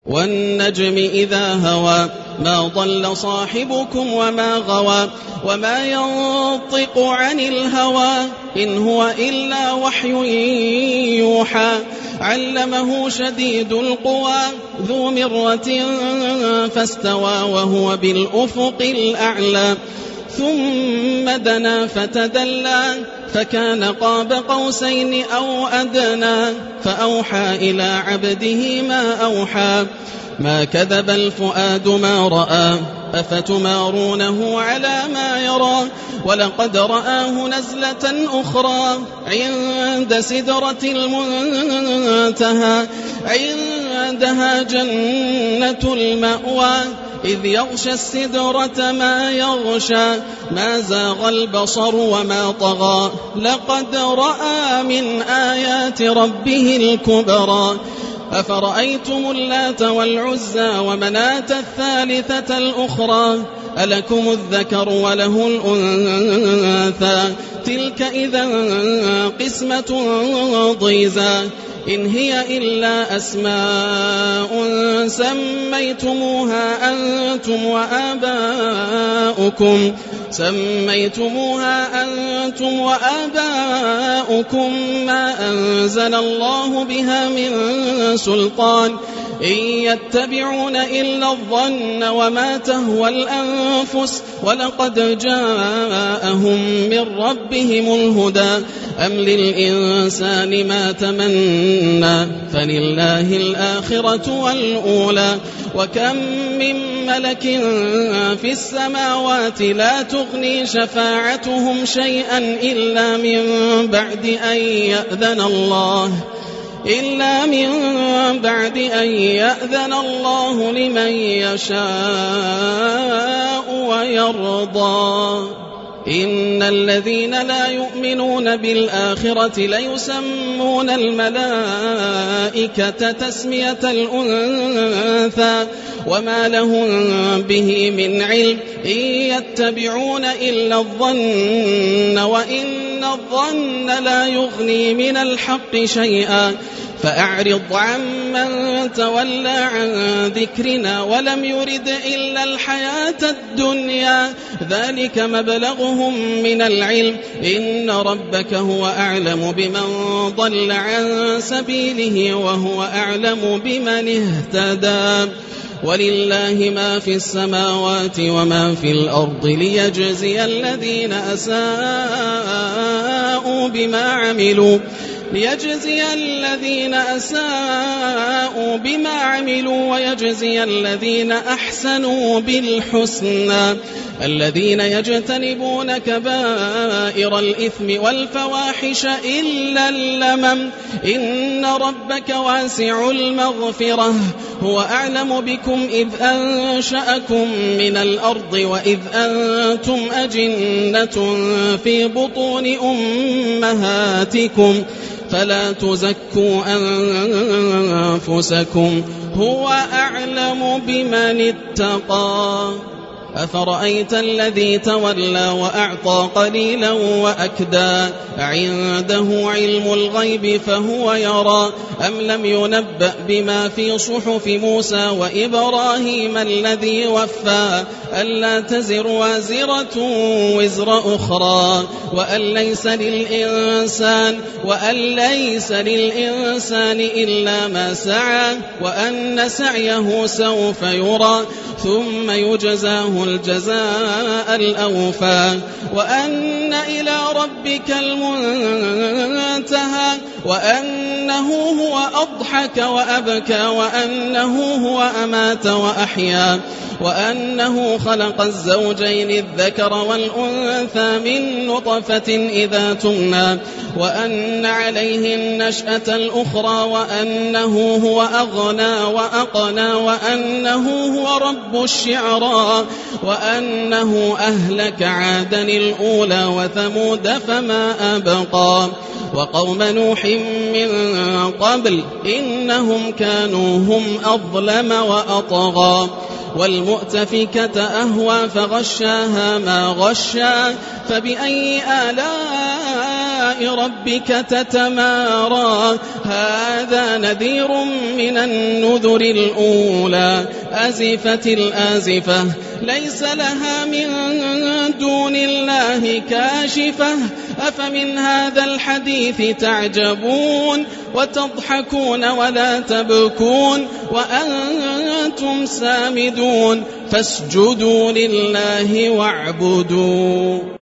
والنجم إذا هوى ما ضل صاحبكم وما غوى وما ينطق عن الهوى إن هو إلا وحي يوحى علمه شديد القوى ذو مرة فاستوى وهو بالأفق الأعلى ثم دنا فتدلى فكان قاب قوسين أو أدنى فأوحى إلى عبده ما أوحى ما كذب الفؤاد ما رأى أفتمارونه على ما يرى ولقد رآه نزلة أخرى عند سدرة المنتهى عندها جنة المأوى إذ يغشى السدرة ما يغشى ما زاغ البصر وما طغى لقد رأى من آيات ربه الكبرى أفرأيتم اللات والعزى ومناة الثالثة الأخرى ألكم الذكر وله الأنثى تلك إذا قسمة ضيزى إن هي إلا أسماء سميتموها أنتم وآباؤكم ما أنزل الله بها من سلطان إن يتبعون إلا الظن وما تهوى الأنفس ولقد جاءهم من ربهم الهدى أم للإنسان ما تمنى فلله الآخرة والأولى وكم من ملك في السماوات لا تغني شفاعتهم شيئا إلا من بعد أن يأذن الله لمن يشاء ويرضى إن الذين لا يؤمنون بالآخرة ليسمون الملائكة تسمية الأنثى وما لهم به من علم إن يتبعون إلا الظن وإن الظن لا يغني من الحق شيئا فأعرض عمن تولى عن ذكرنا ولم يرد إلا الحياة الدنيا ذلك مبلغهم من العلم إن ربك هو أعلم بمن ضل عن سبيله وهو أعلم بمن اهتدى ولله ما في السماوات وما في الأرض ليجزي الذين أساءوا بما عملوا ويجزي الذين أحسنوا بالحسنى الذين يجتنبون كبائر الإثم والفواحش إلا اللمم إن ربك واسع المغفرة هو أعلم بكم إذ أنشأكم من الأرض وإذ أنتم أجنة في بطون أمهاتكم فلا تزكوا أنفسكم هو أعلم بمن اتقى أفرأيت الذي تولى وأعطى قليلا وأكدى عنده علم الغيب فهو يرى أم لم ينبأ بما في صحف موسى وإبراهيم الذي وفى ألا تزر وازرة وزر أخرى وأن ليس للإنسان إلا ما سعى وأن سعيه سوف يرى ثم يجزاه الجزاء الأوفى وأن إلى ربك المنتهى وأنه هو أضحك وأبكى وأنه هو أمات وأحيا وأنه خلق الزوجين الذكر والأنثى من نطفة إذا تمنى وأن عليه النشأة الأخرى وأنه هو أغنى وأقنى وأنه هو رب الشعرى وأنه أهلك عادا الأولى وثمود فما أبقى وقوم نوح من قبل إنهم كانوا هم أظلم وأطغى والمؤتفكة أهوى فغشاها ما غشا فبأي آلاء آلاء ربك تتمارى هذا نذير من النذر الأولى أزفت الآزفة ليس لها من دون الله كاشفة أفمن هذا الحديث تعجبون وتضحكون ولا تبكون وأنتم سامدون فاسجدوا لله واعبدوا